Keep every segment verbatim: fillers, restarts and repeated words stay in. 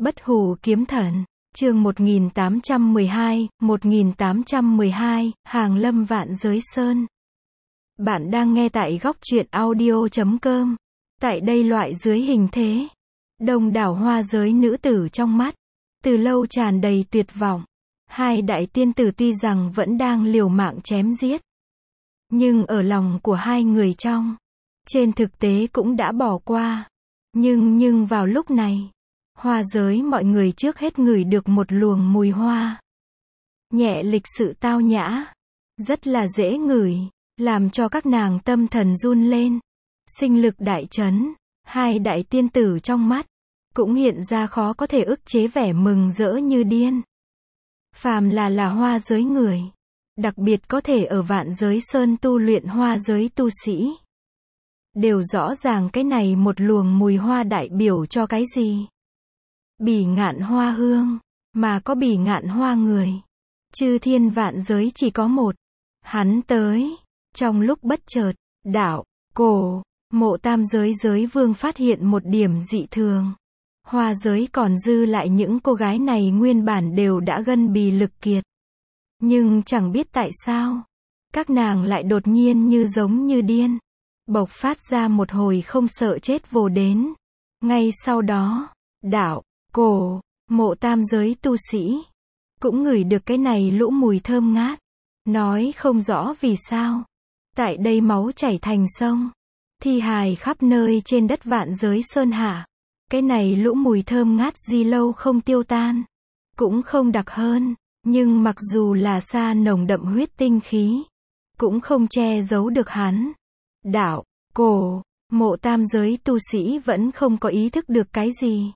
Bất hủ kiếm thần, chương một nghìn tám trăm mười hai, một nghìn tám trăm mười hai, Hàng Lâm Vạn Giới Sơn. Bạn đang nghe tại góc truyện audio chấm com. Tại đây loại dưới hình thế, đông đảo hoa giới nữ tử trong mắt, từ lâu tràn đầy tuyệt vọng. Hai đại tiên tử tuy rằng vẫn đang liều mạng chém giết, nhưng ở lòng của hai người trong, trên thực tế cũng đã bỏ qua. Nhưng nhưng vào lúc này, hoa giới mọi người trước hết ngửi được một luồng mùi hoa. Nhẹ lịch sự tao nhã, rất là dễ ngửi, làm cho các nàng tâm thần run lên. Sinh lực đại chấn, hai đại tiên tử trong mắt, cũng hiện ra khó có thể ức chế vẻ mừng rỡ như điên. Phàm là là hoa giới người, đặc biệt có thể ở vạn giới sơn tu luyện hoa giới tu sĩ, đều rõ ràng cái này một luồng mùi hoa đại biểu cho cái gì. Bỉ ngạn hoa hương, mà có bỉ ngạn hoa người. Chư thiên vạn giới chỉ có một. Hắn tới, trong lúc bất chợt, đạo, cổ, mộ tam giới giới vương phát hiện một điểm dị thường. Hoa giới còn dư lại những cô gái này nguyên bản đều đã gân bì lực kiệt. Nhưng chẳng biết tại sao, các nàng lại đột nhiên như giống như điên, bộc phát ra một hồi không sợ chết vồ đến. Ngay sau đó, đạo, cổ, mộ tam giới tu sĩ, cũng ngửi được cái này lũ mùi thơm ngát. Nói không rõ vì sao, tại đây máu chảy thành sông, thi hài khắp nơi trên đất vạn giới sơn hạ. Cái này lũ mùi thơm ngát gì lâu không tiêu tan, cũng không đặc hơn, nhưng mặc dù là xa nồng đậm huyết tinh khí, cũng không che giấu được hắn. Đạo, cổ, mộ tam giới tu sĩ vẫn không có ý thức được cái gì.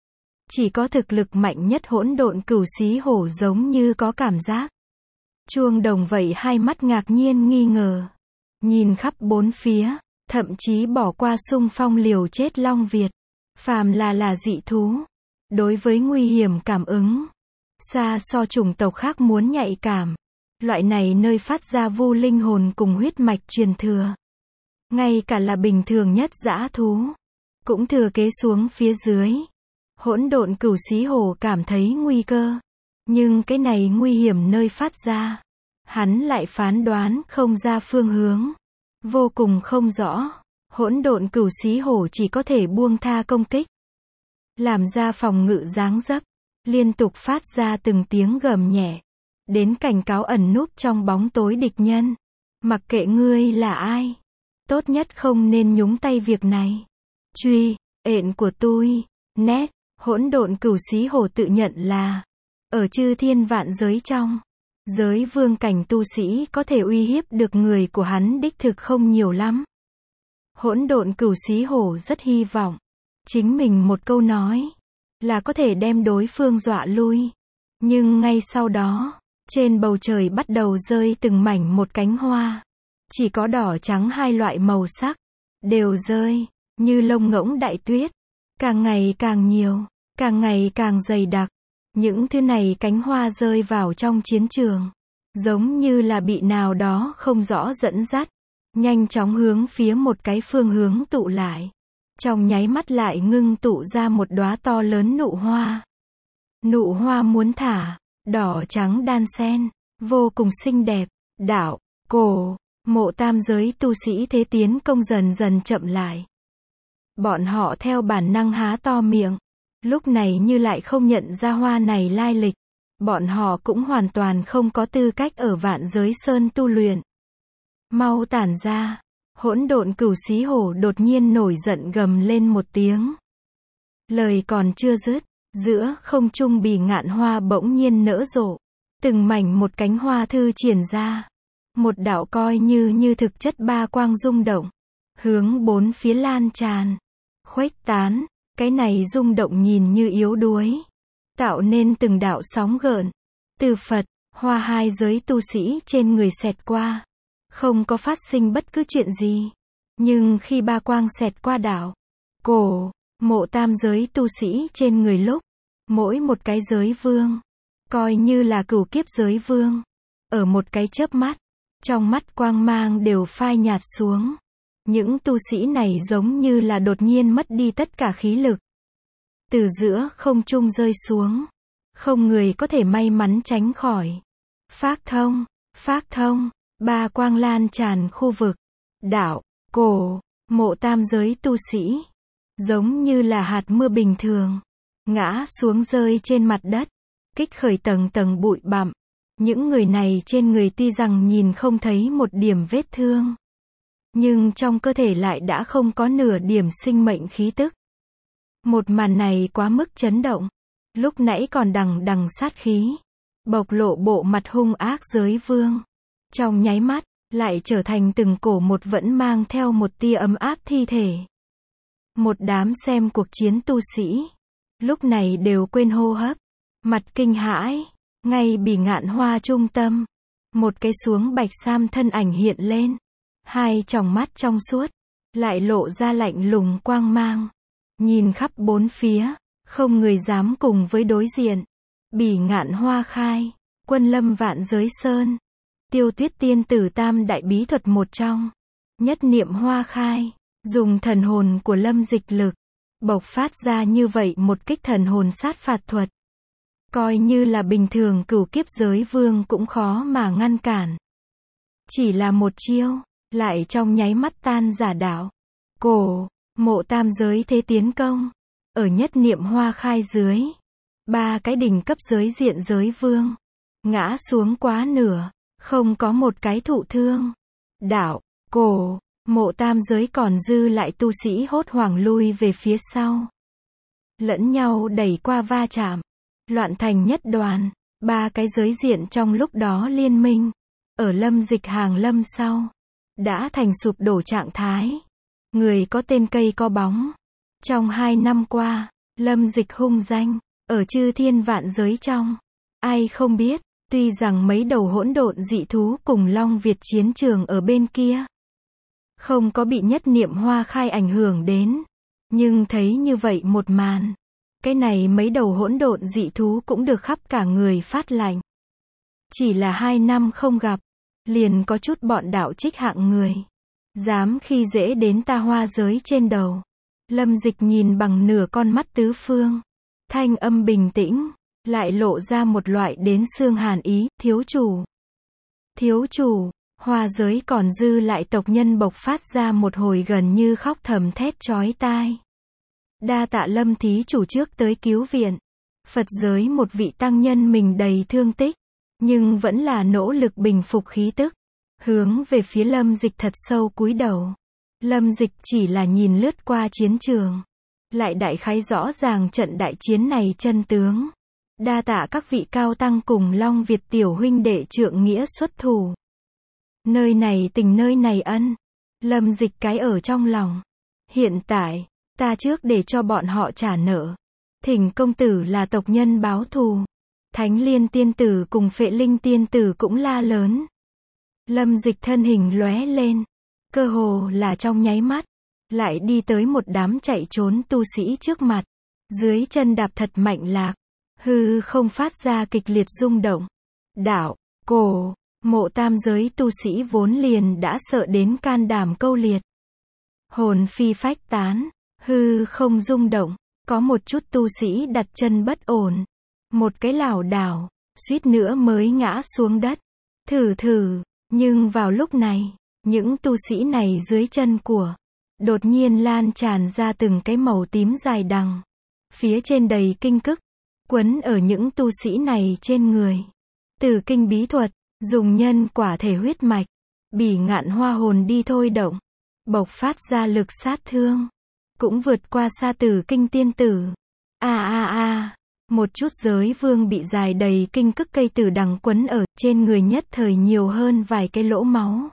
Chỉ có thực lực mạnh nhất hỗn độn cửu xí hổ giống như có cảm giác. Chuông đồng vậy hai mắt ngạc nhiên nghi ngờ, nhìn khắp bốn phía, thậm chí bỏ qua xung phong liều chết Long Việt. Phàm là là dị thú, đối với nguy hiểm cảm ứng, xa so chủng tộc khác muốn nhạy cảm. Loại này nơi phát ra vu linh hồn cùng huyết mạch truyền thừa. Ngay cả là bình thường nhất dã thú, cũng thừa kế xuống phía dưới. Hỗn độn cửu xí hổ cảm thấy nguy cơ, nhưng cái này nguy hiểm nơi phát ra, hắn lại phán đoán không ra phương hướng, vô cùng không rõ. Hỗn độn cửu xí hổ chỉ có thể buông tha công kích, làm ra phòng ngự dáng dấp, liên tục phát ra từng tiếng gầm nhẹ, đến cảnh cáo ẩn núp trong bóng tối địch nhân. Mặc kệ ngươi là ai, tốt nhất không nên nhúng tay việc này. Truy, ện của tôi, nét, hỗn độn cửu xí hổ tự nhận là, ở chư thiên vạn giới trong, giới vương cảnh tu sĩ có thể uy hiếp được người của hắn đích thực không nhiều lắm. Hỗn độn cửu xí hổ rất hy vọng, chính mình một câu nói, là có thể đem đối phương dọa lui. Nhưng ngay sau đó, trên bầu trời bắt đầu rơi từng mảnh một cánh hoa. Chỉ có đỏ trắng hai loại màu sắc, đều rơi, như lông ngỗng đại tuyết. Càng ngày càng nhiều, càng ngày càng dày đặc. Những thứ này cánh hoa rơi vào trong chiến trường, giống như là bị nào đó không rõ dẫn dắt, nhanh chóng hướng phía một cái phương hướng tụ lại. Trong nháy mắt lại ngưng tụ ra một đóa to lớn nụ hoa. Nụ hoa muốn thả, đỏ trắng đan xen, vô cùng xinh đẹp. Đạo, cổ, mộ tam giới tu sĩ thế tiến công dần dần chậm lại. Bọn họ theo bản năng há to miệng, lúc này như lại không nhận ra hoa này lai lịch. Bọn họ cũng hoàn toàn không có tư cách ở vạn giới sơn tu luyện. Mau tản ra. Hỗn độn cửu xí hổ đột nhiên nổi giận gầm lên một tiếng. Lời còn chưa dứt, giữa không trung bỉ ngạn hoa bỗng nhiên nở rộ. Từng mảnh một cánh hoa thư triển ra. Một đạo coi như như thực chất ba quang rung động, hướng bốn phía lan tràn, khuếch tán. Cái này rung động nhìn như yếu đuối, tạo nên từng đạo sóng gợn. Từ Phật, hoa hai giới tu sĩ trên người xẹt qua, không có phát sinh bất cứ chuyện gì. Nhưng khi ba quang xẹt qua đạo, cổ, mộ tam giới tu sĩ trên người lúc, mỗi một cái giới vương, coi như là cửu kiếp giới vương, ở một cái chớp mắt, trong mắt quang mang đều phai nhạt xuống. Những tu sĩ này giống như là đột nhiên mất đi tất cả khí lực. từ giữa không trung rơi xuống. Không người có thể may mắn tránh khỏi. Phác thông, phác thông, ba quang lan tràn khu vực. Đạo, cổ, mộ tam giới tu sĩ. Giống như là hạt mưa bình thường. Ngã xuống rơi trên mặt đất. Kích khởi tầng tầng bụi bặm. Những người này trên người tuy rằng nhìn không thấy một điểm vết thương. Nhưng trong cơ thể lại đã không có nửa điểm sinh mệnh khí tức. Một màn này quá mức chấn động. Lúc nãy còn đằng đằng sát khí. Bộc lộ bộ mặt hung ác giới vương. Trong nháy mắt, lại trở thành từng cổ một vẫn mang theo một tia ấm áp thi thể. Một đám xem cuộc chiến tu sĩ. Lúc này đều quên hô hấp. Mặt kinh hãi. Ngay Bỉ Ngạn Hoa trung tâm. Một cái xuống bạch sam thân ảnh hiện lên. Hai tròng mắt trong suốt. Lại lộ ra lạnh lùng quang mang. Nhìn khắp bốn phía. Không người dám cùng với đối diện. Bỉ Ngạn Hoa khai. Quân lâm vạn giới sơn. Tiêu Tuyết tiên tử tam đại bí thuật một trong. Nhất niệm hoa khai. Dùng thần hồn của lâm dịch lực. Bộc phát ra như vậy một kích thần hồn sát phạt thuật. Coi như là bình thường cửu kiếp giới vương cũng khó mà ngăn cản. Chỉ là một chiêu. Lại trong nháy mắt tan giả đạo. Cổ. Mộ tam giới thế tiến công. Ở nhất niệm hoa khai dưới. Ba cái đỉnh cấp giới diện giới vương. Ngã xuống quá nửa. Không có một cái thụ thương. Đạo. Cổ. Mộ tam giới còn dư lại tu sĩ hốt hoảng lui về phía sau. Lẫn nhau đẩy qua va chạm. Loạn thành nhất đoàn. Ba cái giới diện trong lúc đó liên minh. Ở lâm dịch hàng lâm sau. Đã thành sụp đổ trạng thái. Người có tên cây có bóng. Trong hai năm qua, lâm dịch hung danh. Ở chư thiên vạn giới trong. Ai không biết. Tuy rằng mấy đầu hỗn độn dị thú cùng Long Việt chiến trường ở bên kia. Không có bị nhất niệm hoa khai ảnh hưởng đến. Nhưng thấy như vậy một màn. Cái này mấy đầu hỗn độn dị thú cũng được khắp cả người phát lạnh. Chỉ là hai năm không gặp. Liền có chút bọn đạo trích hạng người. Dám khi dễ đến ta hoa giới trên đầu. Lâm dịch nhìn bằng nửa con mắt tứ phương. Thanh âm bình tĩnh. Lại lộ ra một loại đến xương hàn ý. Thiếu chủ. Thiếu chủ. Hoa giới còn dư lại tộc nhân bộc phát ra một hồi gần như khóc thầm thét chói tai. Đa tạ lâm thí chủ trước tới cứu viện. Phật giới một vị tăng nhân mình đầy thương tích. Nhưng vẫn là nỗ lực bình phục khí tức. Hướng về phía lâm dịch thật sâu cúi đầu. Lâm dịch chỉ là nhìn lướt qua chiến trường. Lại đại khái rõ ràng trận đại chiến này chân tướng. Đa tạ các vị cao tăng cùng Long Việt tiểu huynh đệ trượng nghĩa xuất thủ. Nơi này tình nơi này ân. Lâm dịch cái ở trong lòng. Hiện tại, ta trước để cho bọn họ trả nợ. Thỉnh công tử là tộc nhân báo thù. Thánh Liên tiên tử cùng Phệ Linh tiên tử cũng la lớn. Lâm dịch thân hình lóe lên. Cơ hồ là trong nháy mắt. Lại đi tới một đám chạy trốn tu sĩ trước mặt. Dưới chân đạp thật mạnh lạc. Hư không phát ra kịch liệt rung động. Đạo, cổ, mộ tam giới tu sĩ vốn liền đã sợ đến can đảm câu liệt. Hồn phi phách tán. Hư không rung động. Có một chút tu sĩ đặt chân bất ổn. Một cái lảo đảo. Suýt nữa mới ngã xuống đất. Thử thử. Nhưng vào lúc này. Những tu sĩ này dưới chân của. Đột nhiên lan tràn ra từng cái màu tím dài đằng. Phía trên đầy kinh cức. Quấn ở những tu sĩ này trên người. Từ kinh bí thuật. Dùng nhân quả thể huyết mạch. Bỉ Ngạn Hoa hồn đi thôi động. Bộc phát ra lực sát thương. Cũng vượt qua xa Tử kinh tiên tử. A a a. Một chút giới vương bị dài đầy kinh cức cây tử đằng quấn ở trên người nhất thời nhiều hơn vài cái lỗ máu.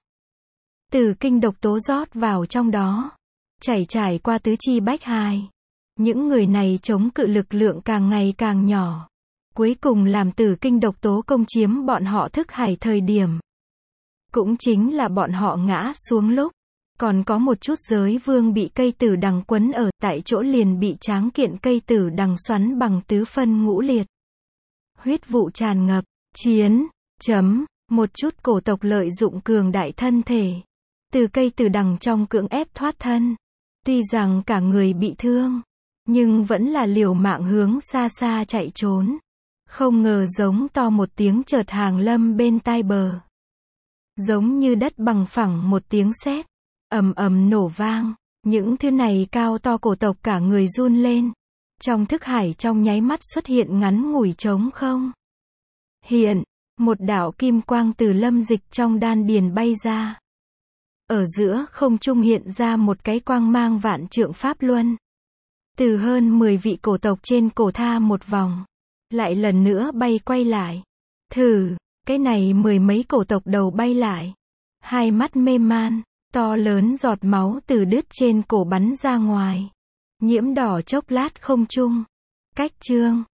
Tử kinh độc tố rót vào trong đó. Chảy trải qua tứ chi bách hài. Những người này chống cự lực lượng càng ngày càng nhỏ. Cuối cùng làm tử kinh độc tố công chiếm bọn họ thức hải thời điểm. Cũng chính là bọn họ ngã xuống lúc. Còn có một chút giới vương bị cây tử đằng quấn ở tại chỗ liền bị tráng kiện cây tử đằng xoắn bằng tứ phân ngũ liệt. Huyết vụ tràn ngập. Chiến. Chấm. Một chút cổ tộc lợi dụng cường đại thân thể. Từ cây tử đằng trong cưỡng ép thoát thân. Tuy rằng cả người bị thương. nhưng vẫn là liều mạng hướng xa xa chạy trốn. Không ngờ giống to một tiếng chợt hàng lâm bên tai bờ. Giống như đất bằng phẳng một tiếng sét, ầm ầm nổ vang. Những thứ này cao to cổ tộc cả người run lên. Trong thức hải trong nháy mắt xuất hiện ngắn ngủi trống không. Hiện, một đạo kim quang từ lâm dịch trong đan điền bay ra. Ở giữa không trung hiện ra một cái quang mang vạn trượng pháp luân. Từ hơn mười vị cổ tộc trên cổ tha một vòng. Lại lần nữa bay quay lại. Thử, cái này mười mấy cổ tộc đầu bay lại. Hai mắt mê man, to lớn giọt máu từ đứt trên cổ bắn ra ngoài. Nhiễm đỏ chốc lát không trung. Cách chương.